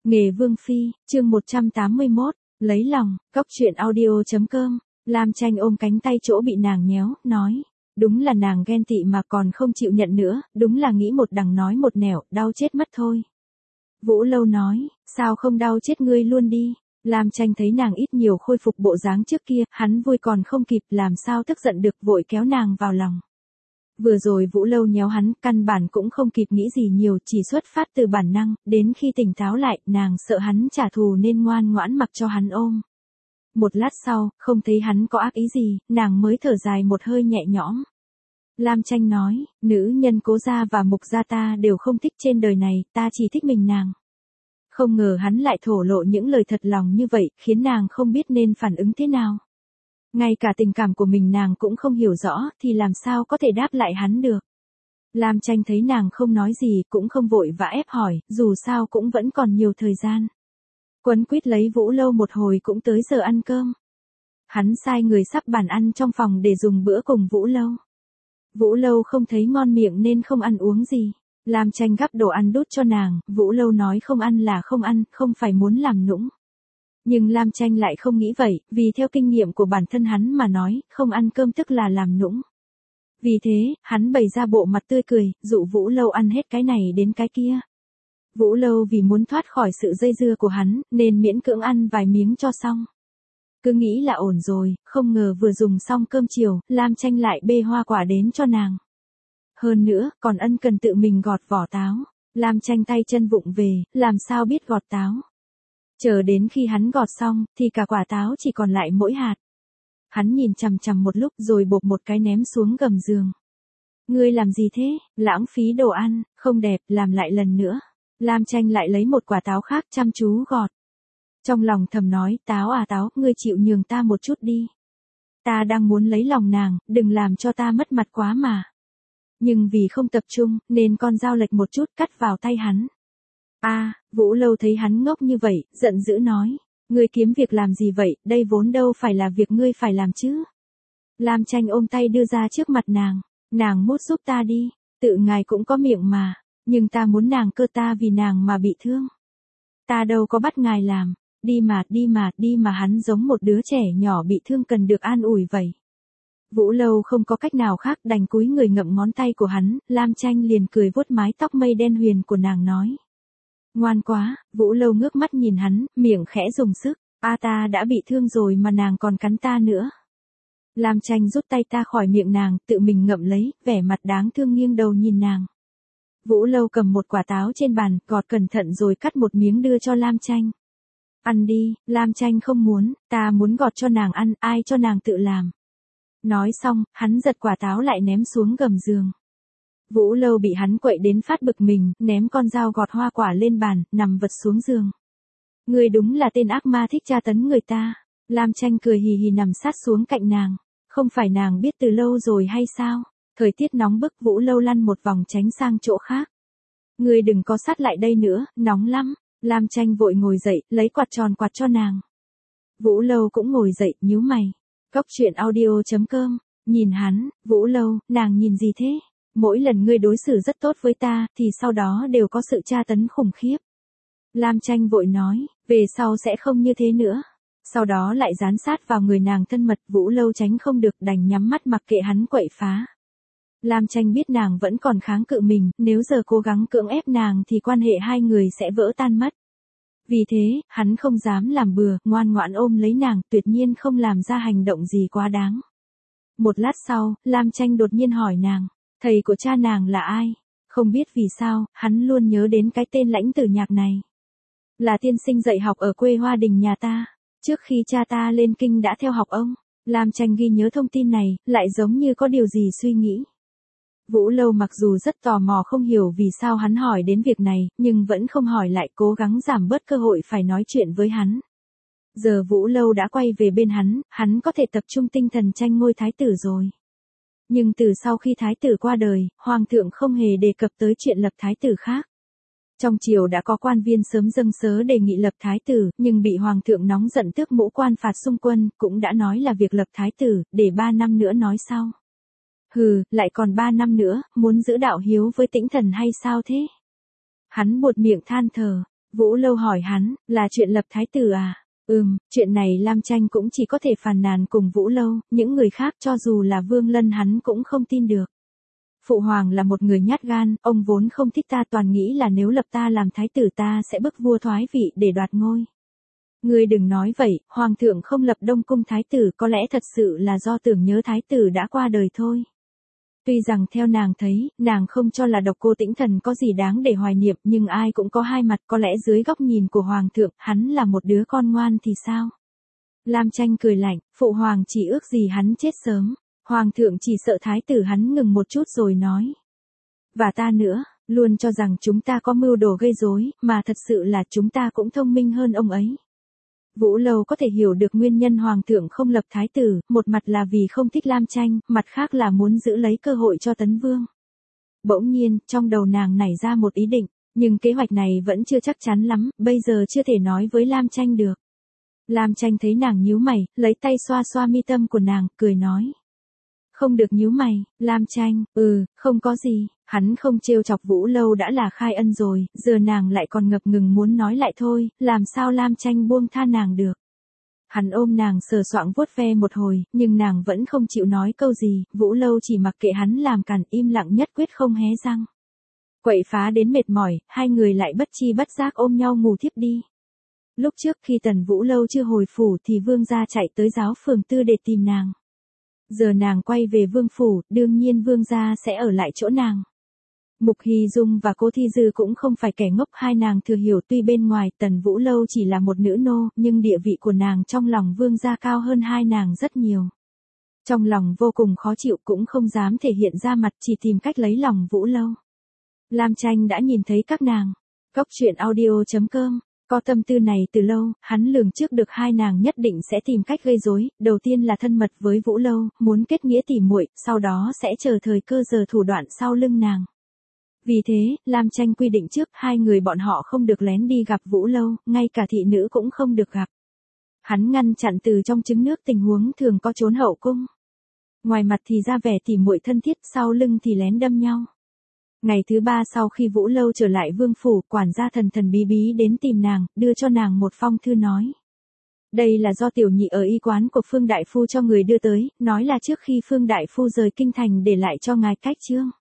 Nghề Vương Phi, chương 181, lấy lòng, cóc truyện audio.com, Lam Tranh ôm cánh tay chỗ bị nàng nhéo, nói, đúng là nàng ghen tị mà còn không chịu nhận nữa, đúng là nghĩ một đằng nói một nẻo, đau chết mất thôi. Vũ Lâu nói, sao không đau chết ngươi luôn đi. Lam Tranh thấy nàng ít nhiều khôi phục bộ dáng trước kia, hắn vui còn không kịp, làm sao tức giận được, vội kéo nàng vào lòng. Vừa rồi Vũ Lâu nhéo hắn, căn bản cũng không kịp nghĩ gì nhiều, chỉ xuất phát từ bản năng, đến khi tỉnh táo lại, nàng sợ hắn trả thù nên ngoan ngoãn mặc cho hắn ôm. Một lát sau, không thấy hắn có ác ý gì, nàng mới thở dài một hơi nhẹ nhõm. Lam Tranh nói, nữ nhân Cố gia và Mục gia ta đều không thích trên đời này, ta chỉ thích mình nàng. Không ngờ hắn lại thổ lộ những lời thật lòng như vậy, khiến nàng không biết nên phản ứng thế nào. Ngay cả tình cảm của mình nàng cũng không hiểu rõ, thì làm sao có thể đáp lại hắn được. Lam Tranh thấy nàng không nói gì, cũng không vội vã ép hỏi, dù sao cũng vẫn còn nhiều thời gian. Quấn quýt lấy Vũ Lâu một hồi cũng tới giờ ăn cơm. Hắn sai người sắp bàn ăn trong phòng để dùng bữa cùng Vũ Lâu. Vũ Lâu không thấy ngon miệng nên không ăn uống gì. Lam Tranh gắp đồ ăn đút cho nàng, Vũ Lâu nói không ăn là không ăn, không phải muốn làm nũng. Nhưng Lam Tranh lại không nghĩ vậy, vì theo kinh nghiệm của bản thân hắn mà nói, không ăn cơm tức là làm nũng. Vì thế, hắn bày ra bộ mặt tươi cười, dụ Vũ Lâu ăn hết cái này đến cái kia. Vũ Lâu vì muốn thoát khỏi sự dây dưa của hắn, nên miễn cưỡng ăn vài miếng cho xong. Cứ nghĩ là ổn rồi, không ngờ vừa dùng xong cơm chiều, Lam Tranh lại bê hoa quả đến cho nàng. Hơn nữa, còn ân cần tự mình gọt vỏ táo. Lam Tranh tay chân vụng về, làm sao biết gọt táo. Chờ đến khi hắn gọt xong, thì cả quả táo chỉ còn lại mỗi hạt. Hắn nhìn chằm chằm một lúc rồi bộp một cái ném xuống gầm giường. Ngươi làm gì thế, lãng phí đồ ăn, không đẹp, làm lại lần nữa. Lam Tranh lại lấy một quả táo khác chăm chú gọt. Trong lòng thầm nói, táo à táo, ngươi chịu nhường ta một chút đi. Ta đang muốn lấy lòng nàng, đừng làm cho ta mất mặt quá mà. Nhưng vì không tập trung, nên con dao lệch một chút cắt vào tay hắn. Vũ Lâu thấy hắn ngốc như vậy, giận dữ nói. Ngươi kiếm việc làm gì vậy, đây vốn đâu phải là việc ngươi phải làm chứ. Lam Tranh ôm tay đưa ra trước mặt nàng. Nàng mút giúp ta đi, tự ngài cũng có miệng mà, nhưng ta muốn nàng cơ ta vì nàng mà bị thương. Ta đâu có bắt ngài làm, đi mà hắn giống một đứa trẻ nhỏ bị thương cần được an ủi vậy. Vũ Lâu không có cách nào khác đành cúi người ngậm ngón tay của hắn, Lam Tranh liền cười vuốt mái tóc mây đen huyền của nàng nói. Ngoan quá, Vũ Lâu ngước mắt nhìn hắn, miệng khẽ dùng sức, ta đã bị thương rồi mà nàng còn cắn ta nữa. Lam Tranh rút tay ta khỏi miệng nàng, tự mình ngậm lấy, vẻ mặt đáng thương nghiêng đầu nhìn nàng. Vũ Lâu cầm một quả táo trên bàn, gọt cẩn thận rồi cắt một miếng đưa cho Lam Tranh. Ăn đi, Lam Tranh không muốn, ta muốn gọt cho nàng ăn, ai cho nàng tự làm. Nói xong, hắn giật quả táo lại ném xuống gầm giường. Vũ Lâu bị hắn quậy đến phát bực mình, ném con dao gọt hoa quả lên bàn, nằm vật xuống giường. Ngươi đúng là tên ác ma thích tra tấn người ta. Lam Tranh cười hì hì nằm sát xuống cạnh nàng. Không phải nàng biết từ lâu rồi hay sao? Thời tiết nóng bức, Vũ Lâu lăn một vòng tránh sang chỗ khác. Ngươi đừng có sát lại đây nữa, nóng lắm. Lam Tranh vội ngồi dậy, lấy quạt tròn quạt cho nàng. Vũ Lâu cũng ngồi dậy, nhíu mày. Cóc truyện audio.com, nhìn hắn, Vũ Lâu, nàng nhìn gì thế? Mỗi lần ngươi đối xử rất tốt với ta, thì sau đó đều có sự tra tấn khủng khiếp. Lam Tranh vội nói, về sau sẽ không như thế nữa. Sau đó lại dán sát vào người nàng thân mật, Vũ Lâu tránh không được đành nhắm mắt mặc kệ hắn quậy phá. Lam Tranh biết nàng vẫn còn kháng cự mình, nếu giờ cố gắng cưỡng ép nàng thì quan hệ hai người sẽ vỡ tan mất. Vì thế, hắn không dám làm bừa, ngoan ngoãn ôm lấy nàng, tuyệt nhiên không làm ra hành động gì quá đáng. Một lát sau, Lam Tranh đột nhiên hỏi nàng, thầy của cha nàng là ai? Không biết vì sao, hắn luôn nhớ đến cái tên Lãnh Tử Nhạc này. Là tiên sinh dạy học ở quê Hoa Đình nhà ta. Trước khi cha ta lên kinh đã theo học ông. Lam Tranh ghi nhớ thông tin này, lại giống như có điều gì suy nghĩ. Vũ Lâu mặc dù rất tò mò không hiểu vì sao hắn hỏi đến việc này, nhưng vẫn không hỏi lại, cố gắng giảm bớt cơ hội phải nói chuyện với hắn. Giờ Vũ Lâu đã quay về bên hắn có thể tập trung tinh thần tranh ngôi thái tử rồi. Nhưng từ sau khi thái tử qua đời, hoàng thượng không hề đề cập tới chuyện lập thái tử khác. Trong triều đã có quan viên sớm dâng sớ đề nghị lập thái tử, nhưng bị hoàng thượng nóng giận tước mũ quan phạt xung quân, cũng đã nói là việc lập thái tử, để 3 năm nữa nói sau. Hừ, lại còn 3 năm nữa, muốn giữ đạo hiếu với Tĩnh Thần hay sao thế? Hắn buột miệng than thở, Vũ Lâu hỏi hắn, là chuyện lập thái tử à? Chuyện này Lam Tranh cũng chỉ có thể phàn nàn cùng Vũ Lâu, những người khác cho dù là Vương Lân hắn cũng không tin được. Phụ hoàng là một người nhát gan, ông vốn không thích ta, toàn nghĩ là nếu lập ta làm thái tử ta sẽ bức vua thoái vị để đoạt ngôi. Ngươi đừng nói vậy, hoàng thượng không lập Đông cung thái tử, có lẽ thật sự là do tưởng nhớ thái tử đã qua đời thôi. Tuy rằng theo nàng thấy, nàng không cho là Độc Cô Tĩnh Thần có gì đáng để hoài niệm, nhưng ai cũng có hai mặt, có lẽ dưới góc nhìn của hoàng thượng, hắn là một đứa con ngoan thì sao? Lam Tranh cười lạnh, phụ hoàng chỉ ước gì hắn chết sớm, hoàng thượng chỉ sợ thái tử. Hắn ngừng một chút rồi nói. Và ta nữa, luôn cho rằng chúng ta có mưu đồ gây rối, mà thật sự là chúng ta cũng thông minh hơn ông ấy. Vũ Lâu có thể hiểu được nguyên nhân hoàng thượng không lập thái tử, một mặt là vì không thích Lam Tranh, mặt khác là muốn giữ lấy cơ hội cho Tấn Vương. Bỗng nhiên, trong đầu nàng nảy ra một ý định, nhưng kế hoạch này vẫn chưa chắc chắn lắm, bây giờ chưa thể nói với Lam Tranh được. Lam Tranh thấy nàng nhíu mày, lấy tay xoa xoa mi tâm của nàng, cười nói. Không được nhíu mày, Lam Tranh, không có gì, hắn không trêu chọc Vũ Lâu đã là khai ân rồi, giờ nàng lại còn ngập ngừng muốn nói lại thôi, làm sao Lam Tranh buông tha nàng được. Hắn ôm nàng sờ soạng vuốt ve một hồi, nhưng nàng vẫn không chịu nói câu gì, Vũ Lâu chỉ mặc kệ hắn làm cản, im lặng nhất quyết không hé răng. Quậy phá đến mệt mỏi, hai người lại bất chi bất giác ôm nhau ngủ thiếp đi. Lúc trước khi Tần Vũ Lâu chưa hồi phủ thì Vương gia chạy tới Giáo Phường Tư để tìm nàng. Giờ nàng quay về Vương phủ, đương nhiên Vương gia sẽ ở lại chỗ nàng. Mục Hy Dung và Cố Thi Dư cũng không phải kẻ ngốc, hai nàng thừa hiểu tuy bên ngoài Tần Vũ Lâu chỉ là một nữ nô, nhưng địa vị của nàng trong lòng Vương gia cao hơn hai nàng rất nhiều. Trong lòng vô cùng khó chịu cũng không dám thể hiện ra mặt, chỉ tìm cách lấy lòng Vũ Lâu. Lam Tranh đã nhìn thấy các nàng. Cóc truyện audio.com có tâm tư này từ lâu, hắn lường trước được hai nàng nhất định sẽ tìm cách gây rối, đầu tiên là thân mật với Vũ Lâu, muốn kết nghĩa tỉ muội, sau đó sẽ chờ thời cơ giở thủ đoạn sau lưng nàng. Vì thế, Lam Tranh quy định trước hai người bọn họ không được lén đi gặp Vũ Lâu, ngay cả thị nữ cũng không được gặp. Hắn ngăn chặn từ trong trứng nước tình huống thường có trốn hậu cung. Ngoài mặt thì ra vẻ tỉ muội thân thiết, sau lưng thì lén đâm nhau. Ngày thứ ba sau khi Vũ Lâu trở lại vương phủ, quản gia thần thần bí bí đến tìm nàng, đưa cho nàng một phong thư nói. Đây là do tiểu nhị ở y quán của Phương Đại Phu cho người đưa tới, nói là trước khi Phương Đại Phu rời kinh thành để lại cho ngài cách chương.